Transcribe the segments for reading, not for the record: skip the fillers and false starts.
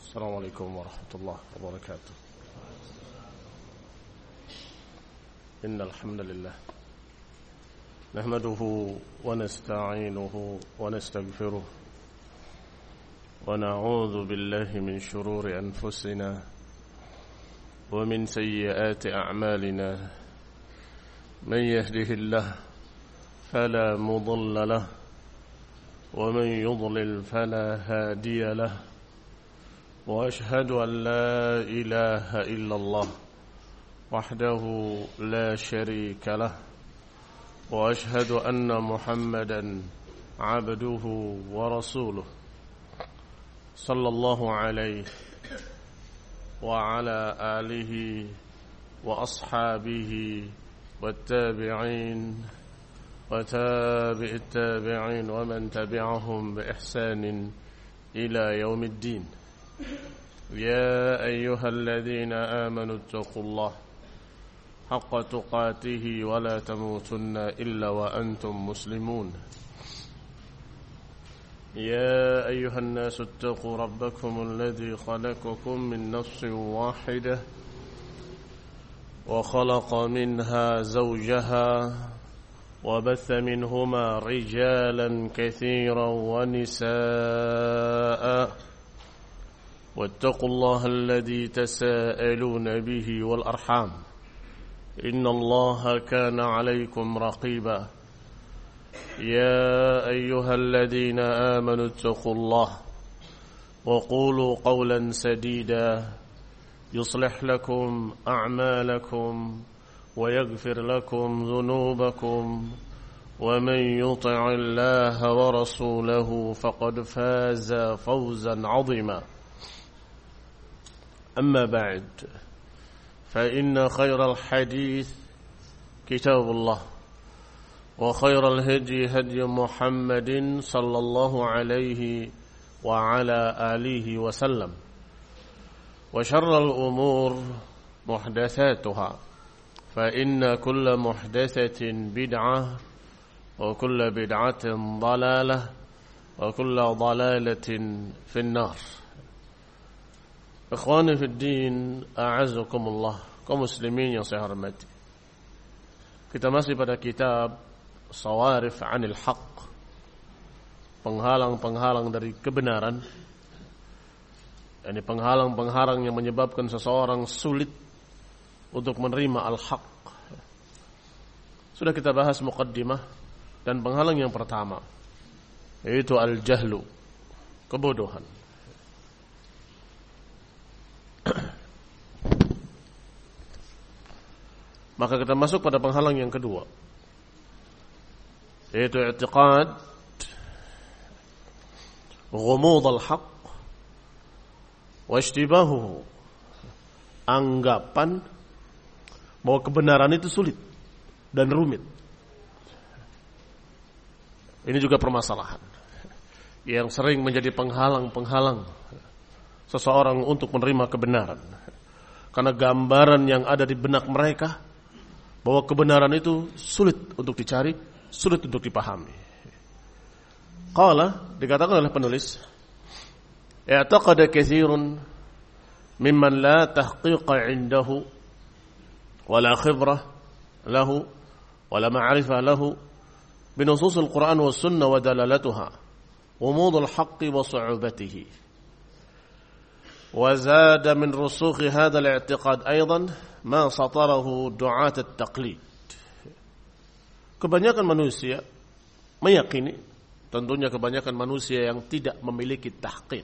السلام عليكم ورحمة الله وبركاته. إن الحمد لله نحمده ونستعينه ونستغفره ونعوذ بالله من شرور أنفسنا ومن سيئات أعمالنا. من يهده الله فلا مضل له ومن يضلل فلا هادي له. وأشهد أن لا إله إلا الله وحده لا شريك له. وأشهد أن محمدا عبده ورسوله صلى الله عليه وعلى آله وأصحابه والتابعين وتابع التابعين ومن تبعهم بإحسان إلى يوم الدين. يا أيها الذين آمنوا اتقوا الله حق تقاته ولا تموتن إلا وأنتم مسلمون. يا أيها الناس اتقوا ربكم الذي خلقكم من نفس واحدة وخلق منها زوجها وبث منهما رجالا كثيرا ونساء واتقوا الله الذي تساءلون به والأرحام إن الله كان عليكم رقيبا. يا أيها الذين آمنوا اتقوا الله وقولوا قولا سديدا يصلح لكم أعمالكم ويغفر لكم ذنوبكم ومن يطع الله ورسوله فقد فاز فوزا عظيما. أما بعد فإن خير الحديث كتاب الله وخير الهدي هدي محمد صلى الله عليه وعلى آله وسلم وشر الأمور محدثاتها فإن كل محدثة بدعة وكل بدعة ضلالة وكل ضلالة في النار. Ikhwani fi din, a'azzakumullah, kaum muslimin yang saya hormati. Kita masih pada kitab Sawarif 'anil Haqq, penghalang-penghalang dari kebenaran. Ini penghalang-penghalang yang menyebabkan seseorang sulit untuk menerima al-haq. Sudah kita bahas muqaddimah, dan penghalang yang pertama yaitu al-jahlu, kebodohan. Maka kita masuk pada penghalang yang kedua, yaitu i'tiqad ghumud al-haq wa ishtibahuhu, anggapan bahwa kebenaran itu sulit dan rumit. Ini juga permasalahan yang sering menjadi penghalang-penghalang seseorang untuk menerima kebenaran, karena gambaran yang ada di benak mereka bahwa kebenaran itu sulit untuk dicari, sulit untuk dipahami. Qala, dikatakan oleh penulis, i'taqada katsirun mimman la tahqiqa 'indahu wala khibrah lahu wala ma'rifah lahu binusus al-Qur'an was sunnah wa dalalatuha umud al-haqq wa su'ubatihi. Wa zada min rusukh hadha al-i'tiqad aidan ma satarahu du'at at-taqlid. Kebanyakan manusia meyakini, tentunya kebanyakan manusia yang tidak memiliki tahqiq,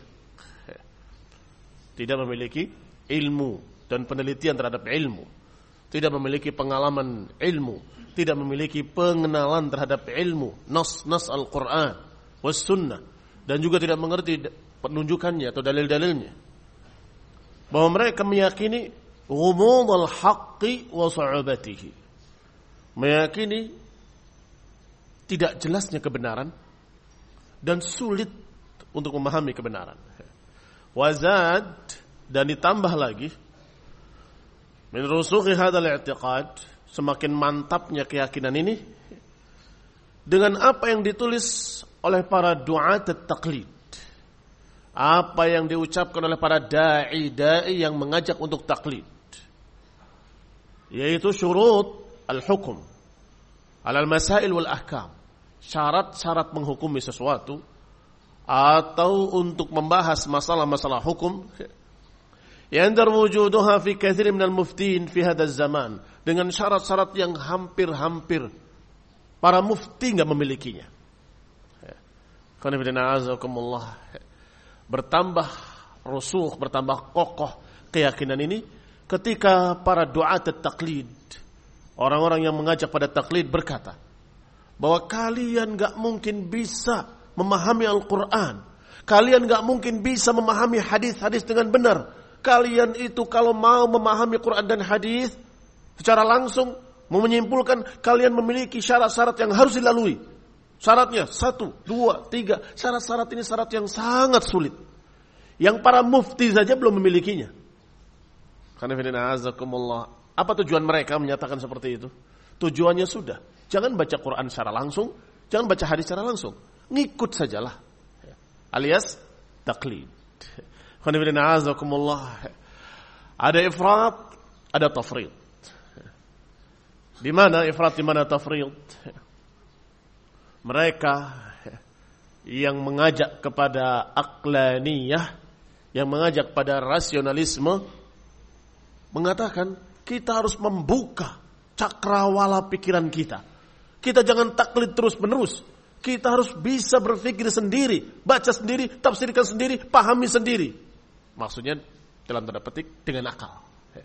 tidak memiliki ilmu dan penelitian terhadap ilmu, tidak memiliki pengalaman ilmu, tidak memiliki pengenalan terhadap ilmu, nas Al-Quran was sunnah, dan juga tidak mengerti penunjukannya atau dalil-dalilnya, bahwa mereka meyakini ghumud al-haqqi wa su'ubatihi, meyakini tidak jelasnya kebenaran dan sulit untuk memahami kebenaran. Wazad, dan ditambah lagi min rusukhi hadzal i'tiqad, semakin mantapnya keyakinan ini dengan apa yang ditulis oleh para du'at at-taqlid, apa yang diucapkan oleh para da'i yang mengajak untuk taklid, yaitu syurut al-hukum alal masail wal ahkam, syarat-syarat menghukumi sesuatu atau untuk membahas masalah-masalah hukum, yandar wujuduha fi katsir minal muftin fi hadzal zaman, dengan syarat-syarat yang hampir-hampir para mufti enggak memilikinya. Bertambah rusuh, bertambah kokoh keyakinan ini ketika para du'at at-taqlid, orang-orang yang mengajak pada taklid, berkata bahwa kalian enggak mungkin bisa memahami Al-Quran, kalian enggak mungkin bisa memahami hadis-hadis dengan benar. Kalian itu kalau mau memahami Quran dan hadis secara langsung, mau menyimpulkan, kalian memiliki syarat-syarat yang harus dilalui. Syaratnya 1, 2, 3. Syarat-syarat ini syarat yang sangat sulit, yang para mufti saja belum memilikinya. Apa tujuan mereka menyatakan seperti itu? Tujuannya sudah, jangan baca Quran secara langsung, jangan baca hadis secara langsung, ngikut sajalah, alias taklid. Ada ifrat, ada tafrid. Di mana ifrat, di mana tafrid? Mereka yang mengajak kepada aqlaniyah, yang mengajak pada rasionalisme, mengatakan kita harus membuka cakrawala pikiran kita. Kita jangan taklid terus-menerus. Kita harus bisa berpikir sendiri, baca sendiri, tafsirkan sendiri, pahami sendiri. Maksudnya dalam tanda petik dengan akal.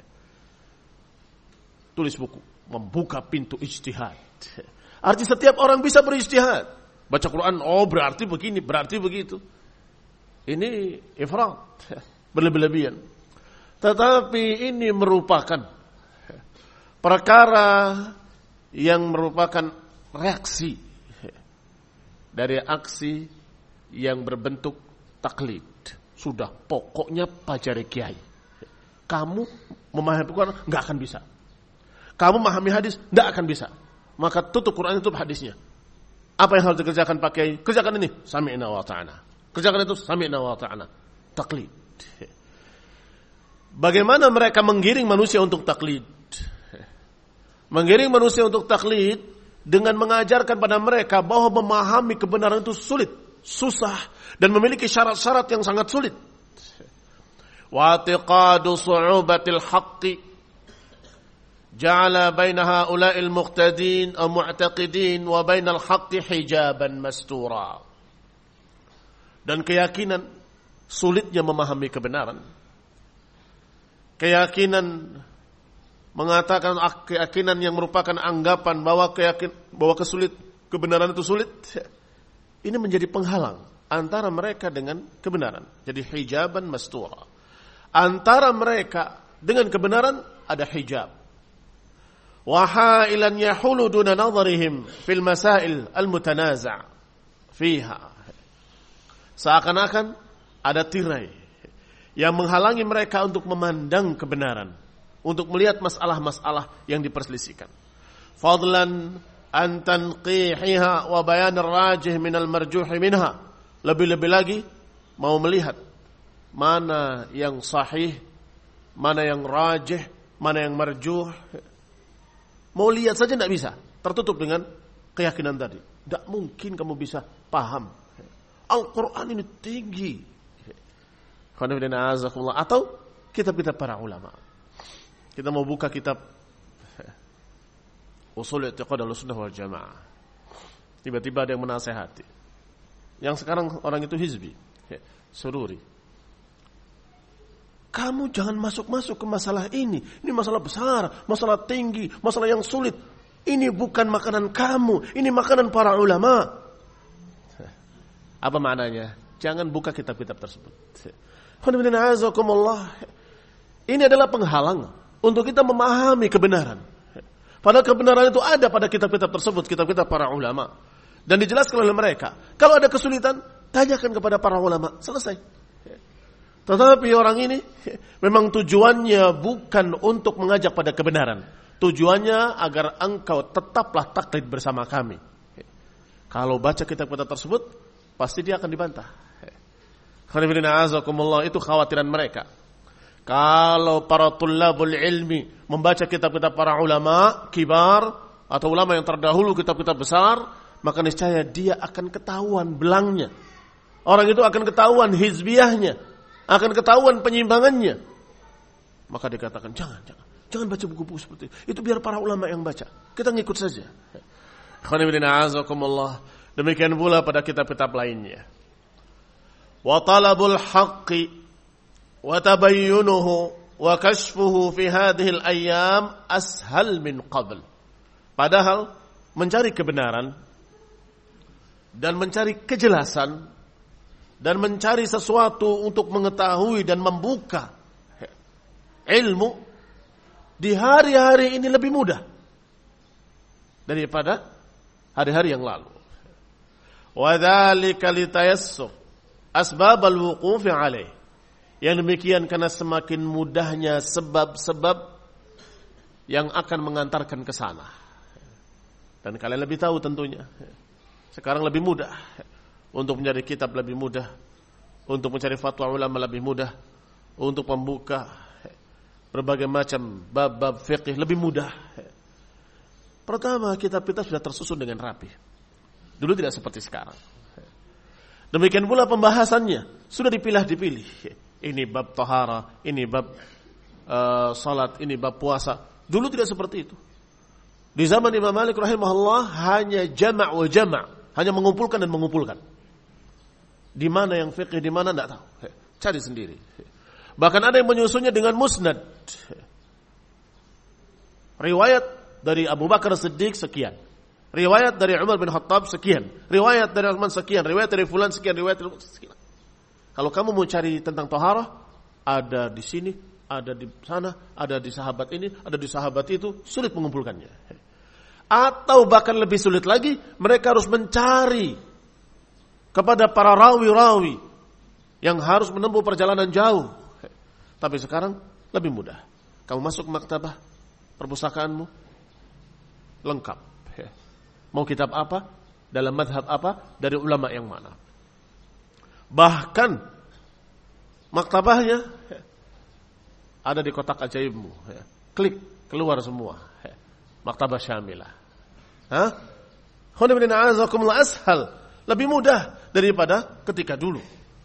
Tulis buku, membuka pintu ijtihad. Arti setiap orang bisa berijtihad. Baca Quran, oh berarti begini, berarti begitu. Ini ifrat, berlebih-lebihan. Tetapi ini merupakan perkara yang merupakan reaksi dari aksi yang berbentuk taklid. Sudah, pokoknya pelajari kiai. Kamu memahami Quran enggak akan bisa. Kamu memahami hadis enggak akan bisa. Maka tutup Quran, tutup hadisnya. Apa yang harus dikerjakan Pak Kiai? Kerjakan ini, sami'na wa ta'ana. Kerjakan itu, sami'na wa ta'ana. Taklid. Bagaimana mereka menggiring manusia untuk taklid? Menggiring manusia untuk taklid dengan mengajarkan pada mereka bahwa memahami kebenaran itu sulit, susah, dan memiliki syarat-syarat yang sangat sulit. Wa i'tiqadu su'ubatil haqqi ja'ala baina haula'il muqtadin aw mu'taqidin wa bainal haqqi hijaban mastura. Dan keyakinan sulitnya memahami kebenaran, keyakinan mengatakan keyakinan yang merupakan anggapan bahwa kebenaran itu sulit, ini menjadi penghalang antara mereka dengan kebenaran. Jadi hijaban mastura. Antara mereka dengan kebenaran ada hijab. Wahailan yahulu duna nadharihim fil masail al-mutanaza' fiha. Seakan-akan ada tirai yang menghalangi mereka untuk memandang kebenaran, untuk melihat masalah-masalah yang diperselisihkan. Fadlan an tanqihiha wa bayan ar-rajih min al-marjuh minha. Lebih-lebih lagi mau melihat mana yang sahih, mana yang rajih, mana yang marjuh. Mau lihat saja tidak bisa, tertutup dengan keyakinan tadi. Tidak mungkin kamu bisa paham. Al-Quran ini tinggi. Atau kitab-kitab para ulama. Kita mau buka kitab Ushul I'tiqad Ahlussunnah wal Jamaah. Tiba-tiba ada yang menasehati. Yang sekarang orang itu hizbi, sururi. Kamu jangan masuk-masuk ke masalah ini. Ini masalah besar, masalah tinggi, masalah yang sulit. Ini bukan makanan kamu, ini makanan para ulama. Apa maknanya? Jangan buka kitab-kitab tersebut. Ini adalah penghalang untuk kita memahami kebenaran. Padahal kebenaran itu ada pada kitab-kitab tersebut, kitab-kitab para ulama. Dan dijelaskan oleh mereka. Kalau ada kesulitan, tanyakan kepada para ulama. Selesai. Tetapi orang ini memang tujuannya bukan untuk mengajak pada kebenaran. Tujuannya agar engkau tetaplah taklid bersama kami. Kalau baca kitab-kitab tersebut, pasti dia akan dibantah. Itu khawatiran mereka. Kalau para tullabul ilmi membaca kitab-kitab para ulama kibar atau ulama yang terdahulu, kitab-kitab besar, maka niscaya dia akan ketahuan belangnya. Orang itu akan ketahuan hizbiyahnya, akan ketahuan penyimpangannya. Maka dikatakan jangan baca buku-buku seperti itu. Itu biar para ulama yang baca. Kita ngikut saja. Demikian pula pada kitab-kitab lainnya. Wa talabul haqqi wa tabayyunuhu wa kashfuhu fi hadhihi al-ayyam ashal min qabl. Padahal mencari kebenaran dan mencari kejelasan dan mencari sesuatu untuk mengetahui dan membuka ilmu di hari-hari ini lebih mudah daripada hari-hari yang lalu. Wa dzalika litayassur asbab al-wuquf 'alaih. Yang demikian karena semakin mudahnya sebab-sebab yang akan mengantarkan ke sana. Dan kalian lebih tahu tentunya. Sekarang lebih mudah untuk mencari kitab, lebih mudah untuk mencari fatwa ulama, lebih mudah untuk membuka berbagai macam bab-bab fiqih, lebih mudah. Pertama, kitab-kitab sudah tersusun dengan rapi. Dulu tidak seperti sekarang. Demikian pula pembahasannya sudah dipilih. Ini bab tahara, ini bab salat, ini bab puasa. Dulu tidak seperti itu. Di zaman Imam Malik rahimahullah hanya jama' wa jama', hanya mengumpulkan dan mengumpulkan. Di mana yang fiqih, di mana tidak tahu. Cari sendiri. Bahkan ada yang menyusunnya dengan musnad. Riwayat dari Abu Bakar Siddiq sekian. Riwayat dari Umar bin Khattab sekian. Riwayat dari Utsman sekian. Riwayat dari fulan sekian. Riwayat dari sekian. Kalau kamu mau cari tentang taharah, ada di sini, ada di sana, ada di sahabat ini, ada di sahabat itu, sulit mengumpulkannya. Atau bahkan lebih sulit lagi, mereka harus mencari kepada para rawi-rawi yang harus menempuh perjalanan jauh. Tapi sekarang lebih mudah. Kamu masuk maktabah, perpustakaanmu lengkap. Mau kitab apa, dalam madhab apa, dari ulama yang mana. Bahkan maktabahnya ada di kotak ajaibmu. Klik, keluar semua. Maktabah syamilah. Ashal, lebih mudah daripada ketika dulu.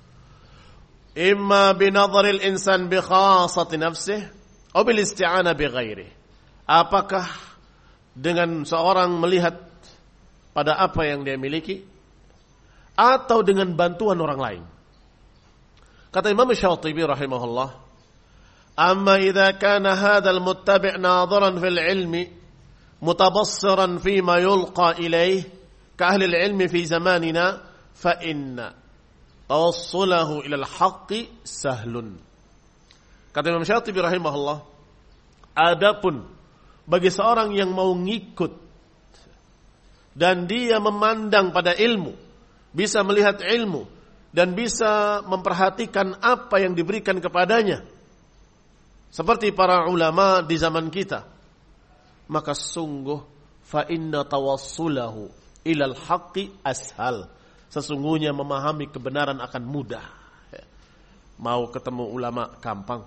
Imma binadharil insan bi khassati nafsihi atau bil isti'anah bi ghairihi. Apakah dengan seorang melihat pada apa yang dia miliki atau dengan bantuan orang lain. Kata Imam Syatibi rahimahullah, amma idza kana hadzal muttabi' nadhiran fil ilmi mutabassiran fima yulqa ilayhi ka ahli al-ilmi fi zamanina fa inna tawassulahu ila al-haqqi sahlun. Kata Imam Syatibi rahimahullah, adapun bagi seorang yang mau ngikut dan dia memandang pada ilmu, bisa melihat ilmu dan bisa memperhatikan apa yang diberikan kepadanya seperti para ulama di zaman kita, maka sungguh fa inna tawassulahu ilal haqqi ashal. Sesungguhnya memahami kebenaran akan mudah. Mau ketemu ulama gampang.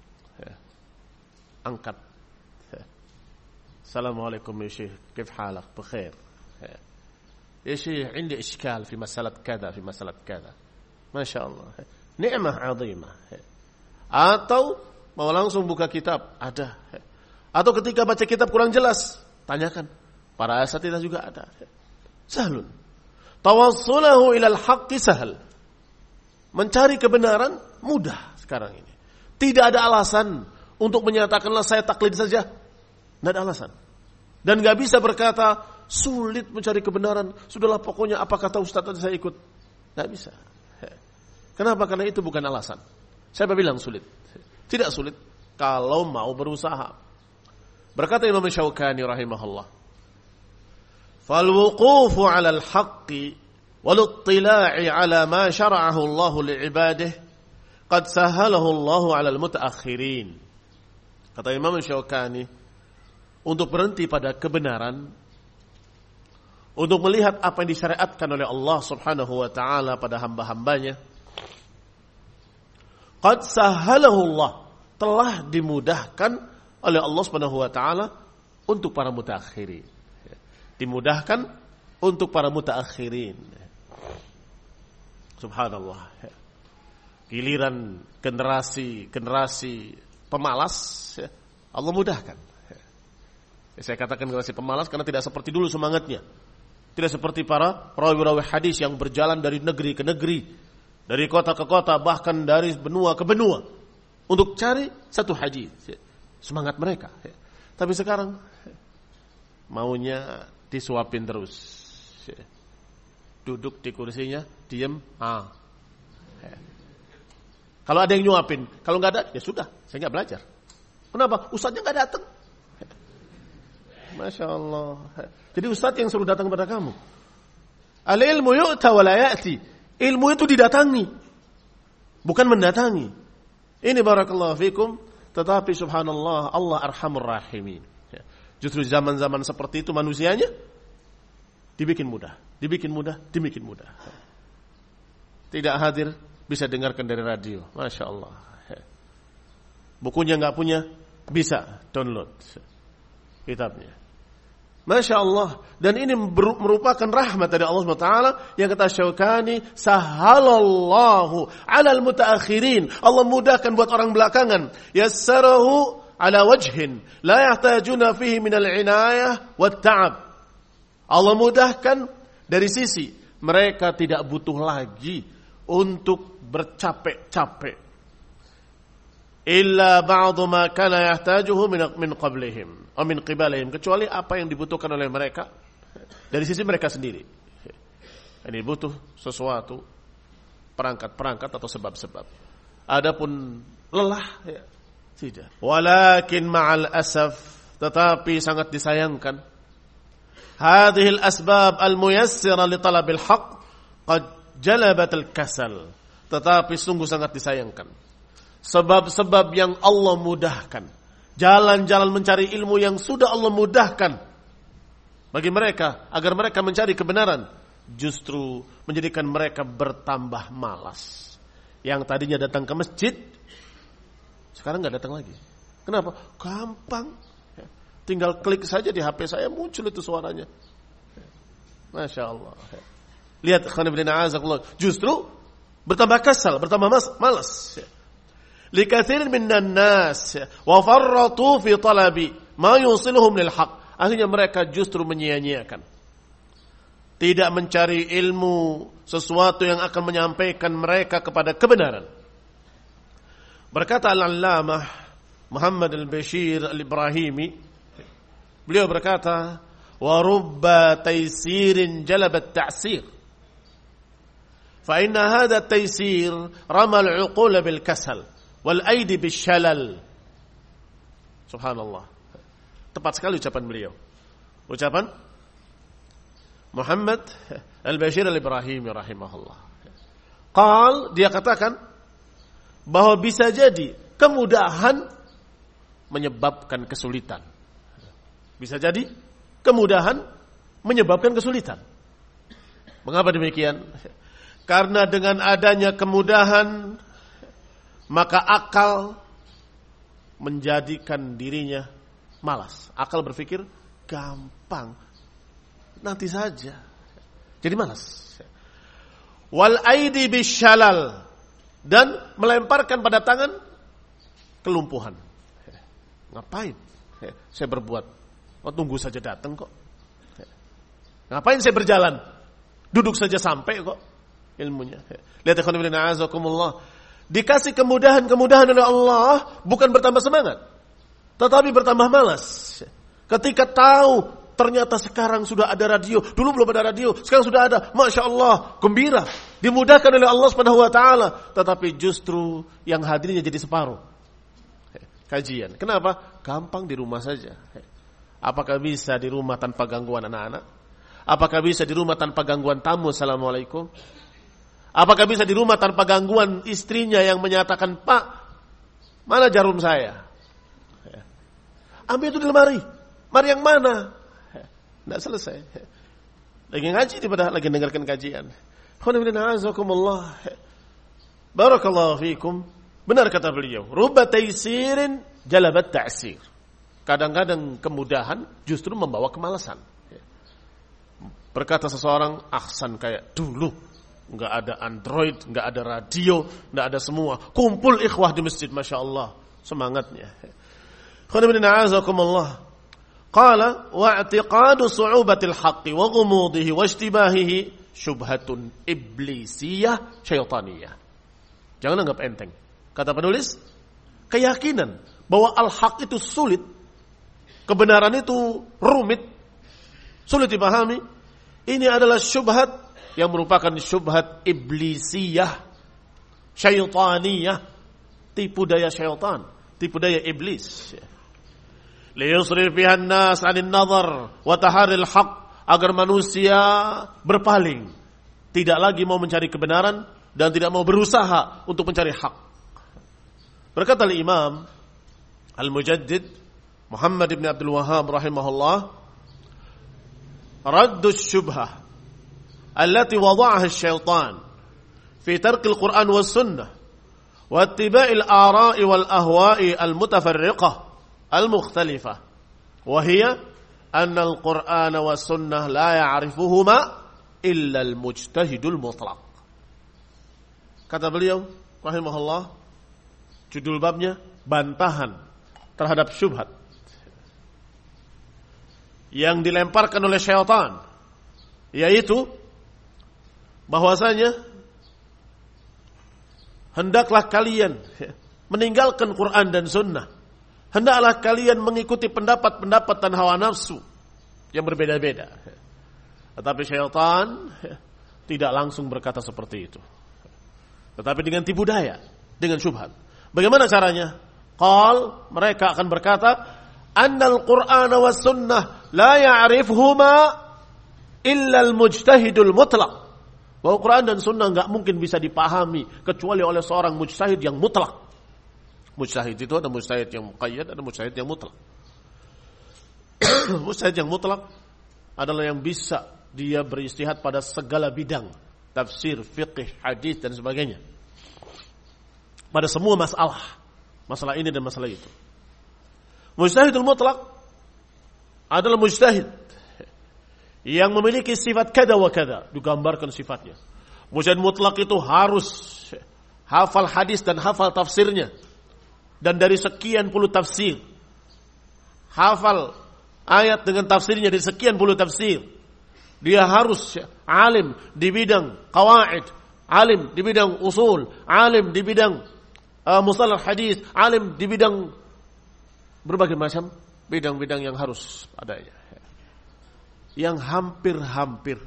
Angkat. Assalamualaikum ya Syekh, kif halak? Bikhair. Ya Syekh, عندي إشكال في مسألة كذا في مسألة كذا. Masya Allah. Ni'mah azimah. Atau mau langsung buka kitab, ada. Atau ketika baca kitab kurang jelas, tanyakan. Para asatidzah juga ada. Sahlun. Tawassulahu ilal haqqi sahal. Mencari kebenaran mudah sekarang ini. Tidak ada alasan untuk menyatakanlah saya taklid saja. Tidak ada alasan. Dan gak bisa berkata sulit mencari kebenaran. Sudahlah pokoknya apa kata ustaz tadi saya ikut. Gak bisa. Kenapa? Karena itu bukan alasan. Siapa bilang sulit? Tidak sulit kalau mau berusaha. Berkata Imam Syaukani rahimahullah, fal wuqufu 'ala al-haqqi wal ittila'i 'ala ma syara'ahu Allah li'ibadihi qad sahhalahu Allah 'ala al-mutaakhirin. Kata Imam Syaukani, untuk berhenti pada kebenaran, untuk melihat apa yang disyariatkan oleh Allah Subhanahu wa taala pada hamba-hambanya, qad sahhalahu Allah, telah dimudahkan oleh Allah Subhanahu wa taala untuk para mutaakhirin. Dimudahkan untuk para mutaakhirin. Subhanallah. Giliran generasi pemalas, Allah mudahkan. Saya katakan generasi pemalas karena tidak seperti dulu semangatnya. Tidak seperti para perawi-perawi hadis yang berjalan dari negeri ke negeri, dari kota ke kota, bahkan dari benua ke benua untuk cari satu hadis. Semangat mereka. Tapi sekarang maunya disuapin terus. Duduk di kursinya, diam. Kalau ada yang nyuapin, kalau nggak ada, ya sudah, saya nggak belajar. Kenapa? Ustadznya nggak datang. Masya Allah. Jadi ustadz yang suruh datang kepada kamu. Al-ilmu yu'ta wa la ya'ti. Ilmu itu didatangi, bukan mendatangi. Ini barakallahu fikum. Tetapi subhanallah, Allah arhamur rahimin. Justru zaman-zaman seperti itu manusianya dibikin mudah. Tidak hadir, bisa dengarkan dari radio. Masya Allah. Bukunya nggak punya, bisa download kitabnya. Masya Allah. Dan ini merupakan rahmat dari Allah SWT yang kata Syaukani, sahalallahu alal mutaakhirin. Allah mudahkan buat orang belakangan. Yassarahu ala wajhin la yahtajuna fihi minal inayah wat ta'ab. Allah mudahkan dari sisi mereka tidak butuh lagi untuk bercapek-capek. Illa ba'du ma kana yahtajuhu min qablihim atau min qibalihim, kecuali apa yang dibutuhkan oleh mereka dari sisi mereka sendiri. Ini butuh sesuatu, perangkat-perangkat atau sebab-sebab. Adapun lelah, ya, tidak. Walakin ma'al asaf, tetapi sangat disayangkan, hadhil asbab al-muyassira li talabil haqq qad jalabat al-kasal. Tetapi sungguh sangat disayangkan, sebab-sebab yang Allah mudahkan, jalan-jalan mencari ilmu yang sudah Allah mudahkan bagi mereka agar mereka mencari kebenaran, justru menjadikan mereka bertambah malas. Yang tadinya datang ke masjid, sekarang nggak datang lagi. Kenapa? Gampang, tinggal klik saja di HP saya muncul itu suaranya. Masya Allah. Lihat, justru bertambah kasal, bertambah malas. Likatsirin minan nas wa farratu fi talabi ma yusiluhum lil haqq. Akhirnya mereka justru menyia-nyiakan, tidak mencari ilmu, sesuatu yang akan menyampaikan mereka kepada kebenaran. Berkata Al-Allamah Muhammad Al-Bashir Al-Ibrahimi, beliau berkata, wa rubba taysirin jalabat ta'sir. Fa inna hadha taysir ramal 'uqul bil kasal wal aidi bisyalal. Subhanallah. Tepat sekali ucapan beliau. Ucapan Muhammad Al-Bashir Al-Ibrahimi rahimahullah. Dia katakan bahwa bisa jadi kemudahan menyebabkan kesulitan. Bisa jadi kemudahan menyebabkan kesulitan. Mengapa demikian? Karena dengan adanya kemudahan, maka akal menjadikan dirinya malas. Akal berpikir gampang, nanti saja. Jadi malas. Wal aidi bisyalal, dan melemparkan pada tangan kelumpuhan. Ngapain saya berbuat? Tunggu saja datang kok. Ngapain saya berjalan? Duduk saja sampai kok ilmunya. Lihat ikhwan fillah azakumullah. Dikasih kemudahan-kemudahan oleh Allah, bukan bertambah semangat, tetapi bertambah malas. Ketika tahu ternyata sekarang sudah ada radio, dulu belum ada radio, sekarang sudah ada, Masya Allah, gembira, dimudahkan oleh Allah Subhanahu wa taala, tetapi justru yang hadirnya jadi separuh. Kajian. Kenapa? Gampang di rumah saja. Apakah bisa di rumah tanpa gangguan anak-anak? Apakah bisa di rumah tanpa gangguan tamu? Assalamualaikum. Apakah bisa di rumah tanpa gangguan istrinya yang menyatakan, Pak, mana jarum saya? Ambil itu di lemari. Mari yang mana? Tidak selesai. Lagi ngaji daripada lagi dengarkan kajian. Barakallahu fikum. Benar kata beliau, rubba taisirin jalabat ta'sir. Kadang-kadang kemudahan justru membawa kemalasan. Berkata seseorang, ahsan kayak dulu. Enggak ada Android, enggak ada radio, enggak ada semua. Kumpul ikhwah di masjid, Masya Allah. Semangatnya. Qala wa'tiqadu su'ubatil haqqi wa ghumudihi wa ishtibahihi syubhatun iblisiyah syaitaniyah. Jangan anggap enteng. Kata penulis, keyakinan bahwa al-haq itu sulit, kebenaran itu rumit, sulit dipahami, ini adalah syubhat yang merupakan syubhat iblisiyah, syaitaniyah, tipu daya syaitan, tipu daya iblis. Liyusrif bihan nas 'anil nazar wa taharil haq, agar manusia berpaling, tidak lagi mau mencari kebenaran dan tidak mau berusaha untuk mencari hak. Berkata Imam Al-Mujaddid Muhammad ibn Abdul Wahhab rahimahullah, raddu syubhah allati wada'aha asy-syaitan fi tarki al-Qur'an was sunnah wa ittiba'i al-ara'i wal ahwa'i al-mutafarriqah al-mukhtalifah wa hiya anna al-Qur'an was sunnah la ya'rifuhuma illa al-mujtahidul mutlaq. Kata beliau rahimahullah, judul babnya bantahan terhadap syubhat yang dilemparkan oleh syaitan, yaitu bahwasanya hendaklah kalian meninggalkan Quran dan Sunnah, hendaklah kalian mengikuti pendapat-pendapat dan hawa nafsu yang berbeda-beda. Tetapi syaitan tidak langsung berkata seperti itu, tetapi dengan tipu daya, dengan syubhat. Bagaimana caranya? Qal, mereka akan berkata, annal Qur'an was sunnah la ya'rifhuma illa al-mujtahidul mutlaq. Bahwa Quran dan sunnah enggak mungkin bisa dipahami kecuali oleh seorang mujtahid yang mutlak. Mujtahid itu ada mujtahid yang muqayyad, ada mujtahid yang mutlak. Mujtahid yang mutlak adalah yang bisa dia beristihad pada segala bidang, tafsir, fiqh, hadis dan sebagainya. Pada semua masalah ini dan masalah itu. Mujtahidul mutlaq adalah mujtahid yang memiliki sifat kada wa kada, digambarkan sifatnya. Mujtahid mutlaq itu harus hafal hadis dan hafal tafsirnya, dan dari sekian puluh tafsir, hafal ayat dengan tafsirnya dari sekian puluh tafsir. Dia harus alim di bidang qawaid, alim di bidang usul, alim di bidang mustalah hadis, alim di bidang berbagai macam bidang-bidang yang harus adanya, yang hampir-hampir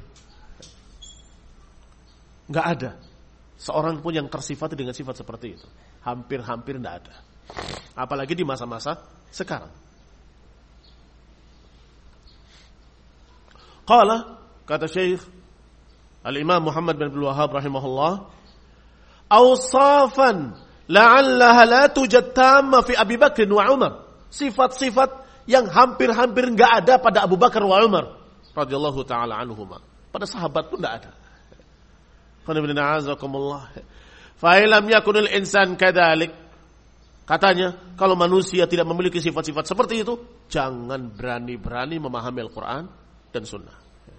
nggak ada seorang pun yang tersifati dengan sifat seperti itu. Hampir-hampir nggak ada, apalagi di masa-masa sekarang. Qala, kata Syekh Al-Imam Muhammad bin Abdul Wahhab rahimahullah, awsafan la'allaha la tujad tamma fi Abi Bakr wa Umar. Sifat-sifat yang hampir-hampir enggak ada pada Abu Bakar wa Umar radhiyallahu taala anhuma. Pada sahabat pun enggak ada. Qul inna a'azakumullah. Fa illam yakunul insan kadzalik. Katanya, kalau manusia tidak memiliki sifat-sifat seperti itu, jangan berani-berani memahami Al-Qur'an dan Sunnah.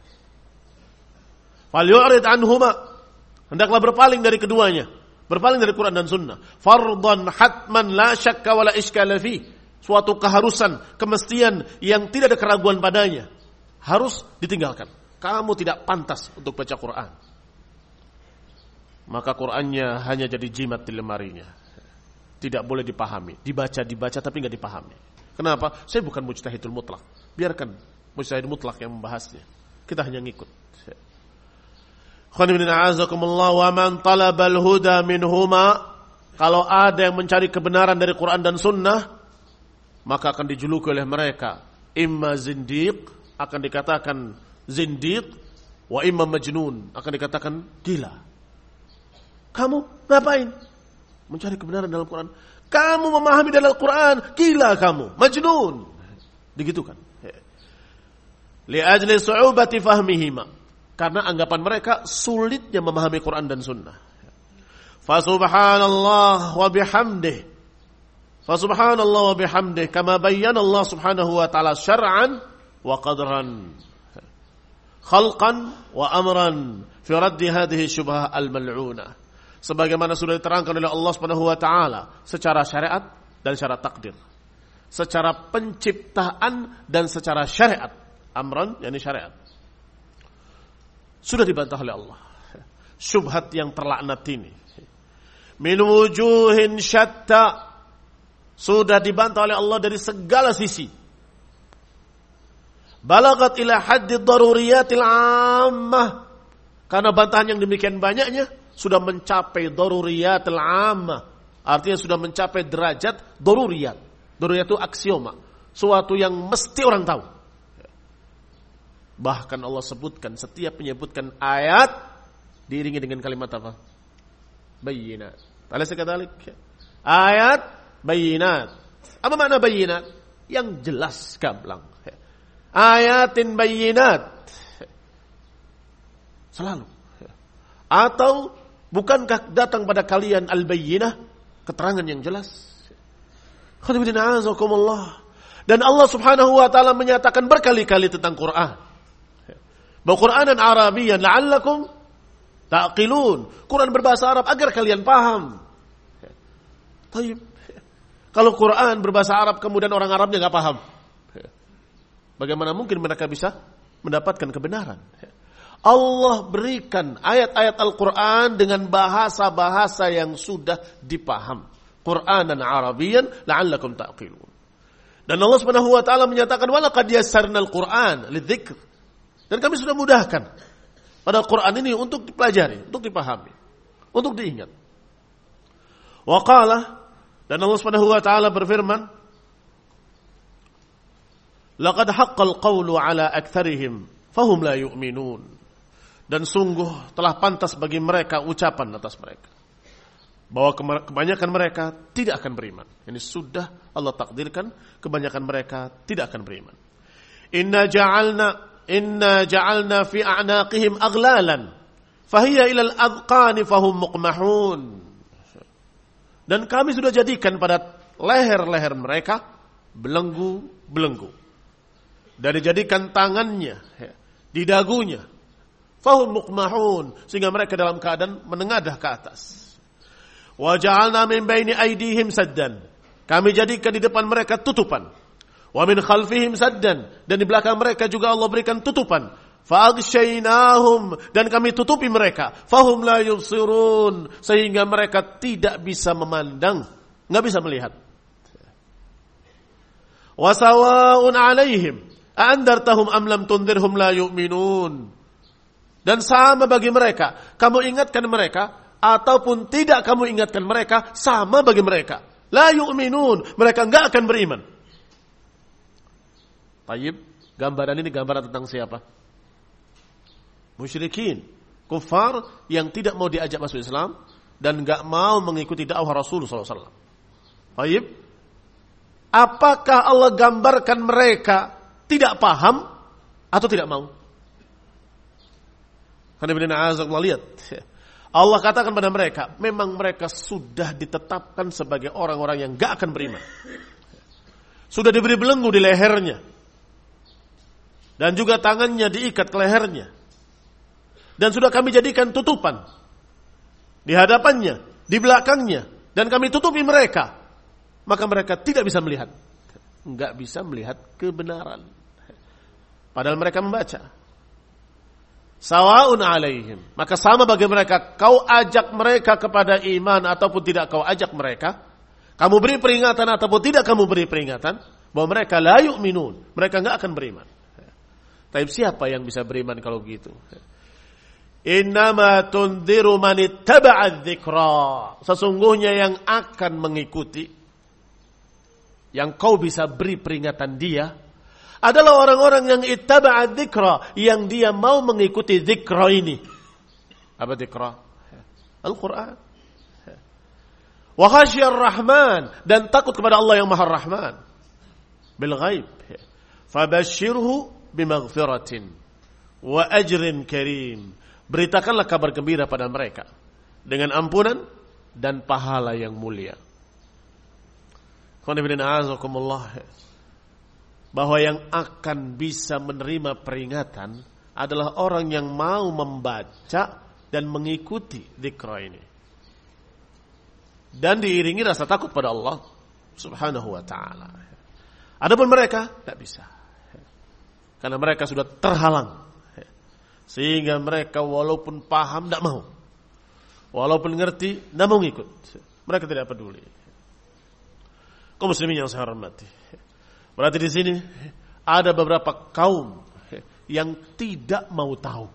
Fal yu'rid anhuma. Hendaklah berpaling dari keduanya. Berpaling dari Quran dan Sunnah. Fardhan hatman la syakka wala iskala fi. Suatu keharusan, kemestian yang tidak ada keraguan padanya. Harus ditinggalkan. Kamu tidak pantas untuk baca Quran. Maka Qurannya hanya jadi jimat di lemarinya. Tidak boleh dipahami. Dibaca tapi tidak dipahami. Kenapa? Saya bukan mujtahidul mutlak. Biarkan mujtahid mutlak yang membahasnya. Kita hanya ngikut. Wa man talabal huda minhuma, kalau ada yang mencari kebenaran dari Quran dan Sunnah, maka akan dijuluki oleh mereka imma zindiq, akan dikatakan zindiq, wa imma majnun, akan dikatakan gila. Kamu ngapain? Mencari kebenaran dalam Quran. Kamu memahami dalam Quran, gila kamu, majnun. Digitukan. Li ajli su'ubati fahmihima, karena anggapan mereka sulitnya memahami Quran dan Sunnah. Fasubhanallah wa bihamdih. Fasubhanallah wa bihamdih kama bayyana Allah subhanahu wa ta'ala syar'an wa qadran. Khalqan wa amran fi raddi hadhihi syubhah al-mal'unah. Sebagaimana sudah diterangkan oleh Allah subhanahu wa ta'ala secara syariat dan secara takdir. Secara penciptaan dan secara syariat. Amran, yakni syariat. Sudah dibantah oleh Allah. Syubhat yang terlaknat ini. Min wujuhin syatta. Sudah dibantah oleh Allah dari segala sisi. Balagat ila haddi daruriyatil ammah. Karena bantahan yang demikian banyaknya sudah mencapai daruriyatil ammah. Artinya sudah mencapai derajat daruriyat. Daruriyat itu aksioma. Suatu yang mesti orang tahu. Bahkan Allah sebutkan, setiap menyebutkan ayat diiringi dengan kalimat apa? Bayyinat. Alaysa kadzalik? Ayat bayinat. Apa makna bayinat? Yang jelas gamblang. Ayatin bayinat. Selalu. Atau bukankah datang pada kalian al-bayyinah, keterangan yang jelas? Dan Allah subhanahu wa ta'ala menyatakan berkali-kali tentang Quran. Bahwa Quranan Arabiyan la'allakum ta'qilun. Quran berbahasa Arab agar kalian paham. Taib. Kalau Quran berbahasa Arab kemudian orang Arabnya enggak paham, bagaimana mungkin mereka bisa mendapatkan kebenaran? Allah berikan ayat-ayat Al-Quran dengan bahasa-bahasa yang sudah dipaham. Quranan Arabiyan la'allakum ta'qilun. Dan Allah Subhanahu wa taala menyatakan walaqad yassarnal Qur'an lidzikr. Dan kami sudah mudahkan pada Quran ini untuk dipelajari, untuk dipahami, untuk diingat. Wa qala, dan Allah Subhanahu wa taala berfirman, laqad haqqal qawlu ala aktsarihim fahum la yu'minun. Dan sungguh telah pantas bagi mereka ucapan atas mereka bahwa kebanyakan mereka tidak akan beriman. Ini sudah Allah takdirkan, kebanyakan mereka tidak akan beriman. Inna ja'alna fi a'naqihim aghlalan fahiya ilal adqani fahum muqmahun. Dan kami sudah jadikan pada leher-leher mereka belenggu-belenggu. Dan dijadikan tangannya di dagunya. Fahum muqmahun. Sehingga mereka dalam keadaan menengadah ke atas. Wa ja'alna min baini aydihim saddan. Kami jadikan di depan mereka tutupan. Wa min khalfihim saddan. Dan di belakang mereka juga Allah berikan tutupan. Fa'aghshaynahum, dan kami tutupi mereka. Fahum la yubsirun, sehingga mereka tidak bisa memandang, enggak bisa melihat. Wa sawa'un 'alaihim a'andartahum am lam tundirhum la yu'minun. Dan sama bagi mereka, kamu ingatkan mereka ataupun tidak kamu ingatkan mereka, sama bagi mereka. La yu'minun, mereka enggak akan beriman. Tayyib, gambaran ini gambaran tentang siapa? Musyrikin, kufar yang tidak mau diajak masuk Islam dan enggak mau mengikuti dakwah Rasul sallallahu alaihi wasallam. Baik. Apakah Allah gambarkan mereka tidak paham atau tidak mau? Karena bila lihat, Allah katakan pada mereka, memang mereka sudah ditetapkan sebagai orang-orang yang enggak akan beriman. Sudah diberi belenggu di lehernya. Dan juga tangannya diikat ke lehernya. Dan sudah kami jadikan tutupan di hadapannya, di belakangnya, dan kami tutupi mereka. Maka mereka tidak bisa melihat. Enggak bisa melihat kebenaran. Padahal mereka membaca. Sawa'un 'alaihim. Maka sama bagi mereka, kau ajak mereka kepada iman ataupun tidak kau ajak mereka. Kamu beri peringatan ataupun tidak kamu beri peringatan, bahwa mereka la yu'minun. Mereka enggak akan beriman. Tapi siapa yang bisa beriman kalau gitu? Innama tunziru man ittaba'a dzikra. Sesungguhnya yang akan mengikuti, yang kau bisa beri peringatan dia, adalah orang-orang yang ittaba'a dzikra, yang dia mau mengikuti dzikra ini. Apa dzikra? Al-Quran. Wa khasyar rahman, dan takut kepada Allah yang Maha Rahman. Bil ghaib. Fabashshirhu bimaghfiratin wa ajrin karim. Beritakanlah kabar gembira pada mereka dengan ampunan dan pahala yang mulia. Bahwa yang akan bisa menerima peringatan adalah orang yang mau membaca dan mengikuti dzikra ini. Dan diiringi rasa takut pada Allah Subhanahu wa ta'ala. Adapun mereka tidak bisa. Karena mereka sudah terhalang. Sehingga mereka walaupun paham tidak mau. Walaupun ngerti tidak mau ngikut. Mereka tidak peduli. Kaum muslimin yang saya hormati. Berarti di sini ada beberapa kaum yang tidak mau tahu.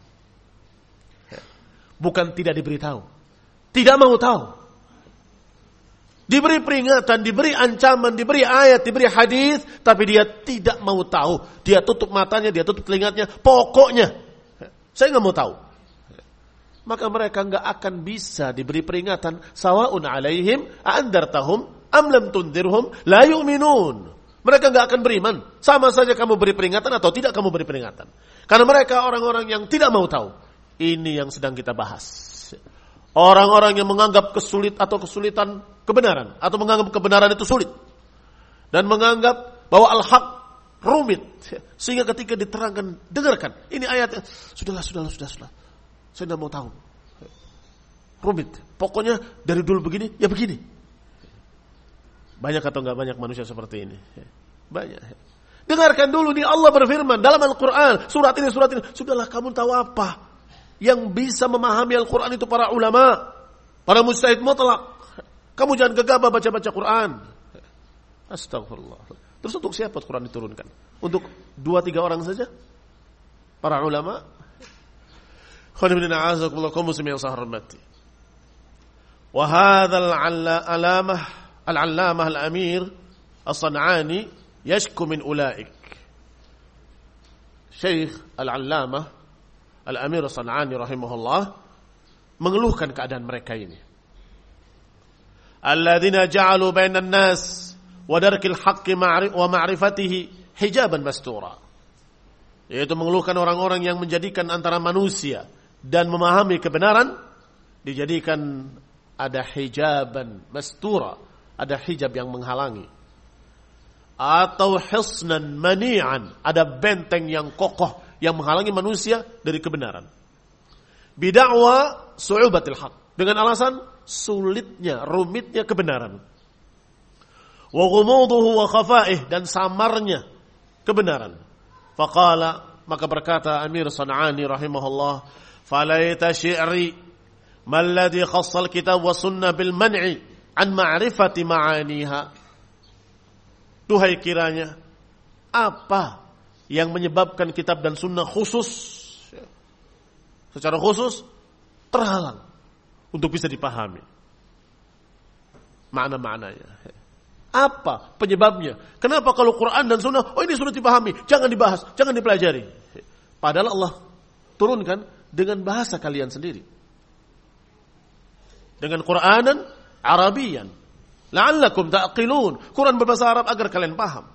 Bukan tidak diberitahu. Tidak mau tahu. Diberi peringatan, diberi ancaman, diberi ayat, diberi hadis, tapi dia tidak mau tahu. Dia tutup matanya, dia tutup telinganya. Pokoknya, saya nggak mau tahu. Maka mereka nggak akan bisa diberi peringatan. Sawa'un alaihim a'andartahum am lam tundirhum la yu'minun. Mereka nggak akan beriman. Sama saja kamu beri peringatan atau tidak kamu beri peringatan. Karena mereka orang-orang yang tidak mau tahu. Ini yang sedang kita bahas. Orang-orang yang menganggap kesulitan kebenaran. Atau menganggap kebenaran itu sulit. Dan menganggap bahwa al-haq rumit. Sehingga ketika diterangkan, dengarkan. Ini ayatnya. Sudahlah. Saya tidak mau tahu. Rumit. Pokoknya dari dulu begini, ya begini. Banyak atau enggak banyak manusia seperti ini? Banyak. Dengarkan dulu nih, Allah berfirman dalam Al-Quran. Surat ini. Sudahlah, kamu tahu apa? Yang bisa memahami Al-Quran itu para ulama, para mujtahid mutlak. Kamu jangan gegabah baca-baca Quran. Astagfirullah. Terus untuk siapa Quran diturunkan? Untuk 2-3 orang saja? Para ulama? Khonibina a'azakumullah kaum muslimin yang saya hormati. Wa hadzal al-allamah al-amir as-San'ani yashku min ulaik. Syekh al-allamah Al-Amir As-San'ani rahimahullah mengeluhkan keadaan mereka ini. Alladzina ja'alu bainan nas wa darkil haqqi wa ma'rifatihi hijaban mastura. Yaitu mengeluhkan orang-orang yang menjadikan antara manusia dan memahami kebenaran dijadikan ada hijaban mastura, ada hijab yang menghalangi. Atau hisnan mani'an, ada benteng yang kokoh yang menghalangi manusia dari kebenaran. Bid'wa su'ubatil haq, dengan alasan sulitnya, rumitnya kebenaran. Wa ghumuduhu wa khafa'ih, dan samarnya kebenaran. Faqala, maka berkata Amir San'ani rahimahullah, falaita syi'ri malladhi khassal kitab wa sunnah bil man'i an ma'rifati ma'aniha. Duhai kiranya, apa yang menyebabkan kitab dan sunnah secara khusus terhalang untuk bisa dipahami makna-maknanya. Apa penyebabnya? Kenapa kalau Quran dan sunnah, ini sudah dipahami, jangan dibahas, jangan dipelajari. Padahal Allah turunkan dengan bahasa kalian sendiri. Dengan Quranan Arabian. La'allakum ta'qilun. Quran berbahasa Arab agar kalian paham.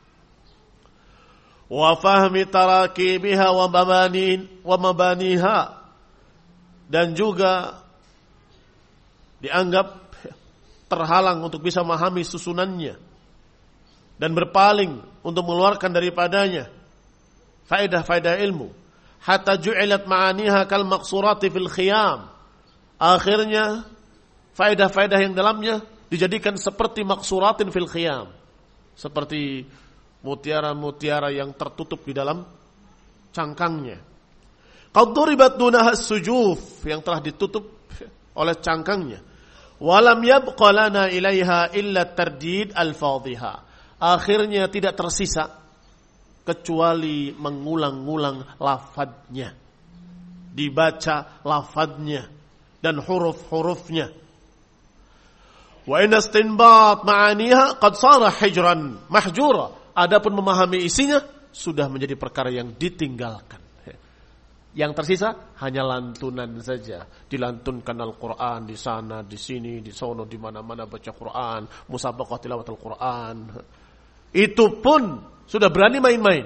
Wa fahmi tarakibiha wa mabaniha, dan juga dianggap terhalang untuk bisa memahami susunannya dan berpaling untuk mengeluarkan daripadanya faedah-faedah ilmu. Hatta ju'ilat ma'aniha kal maqsurati fil khiyam. Akhirnya faedah-faedah yang dalamnya dijadikan seperti maqsuratin fil khiyam, seperti mutiara-mutiara yang tertutup di dalam cangkangnya. Qad duribat dunaha sujuf, yang telah ditutup oleh cangkangnya. Walam yabqa lana ilaiha illa tardid al-fadhiha. Akhirnya tidak tersisa kecuali mengulang-ulang lafadznya, dibaca lafadznya dan huruf-hurufnya. Wa inna istinbat ma'aniha qad sara hijran mahjura. Adapun memahami isinya sudah menjadi perkara yang ditinggalkan. Yang tersisa hanya lantunan saja. Dilantunkan Al-Quran di sana, di sini, di sono, di mana-mana baca Quran, musabaqah tilawat Al-Quran. Itu pun sudah berani main-main.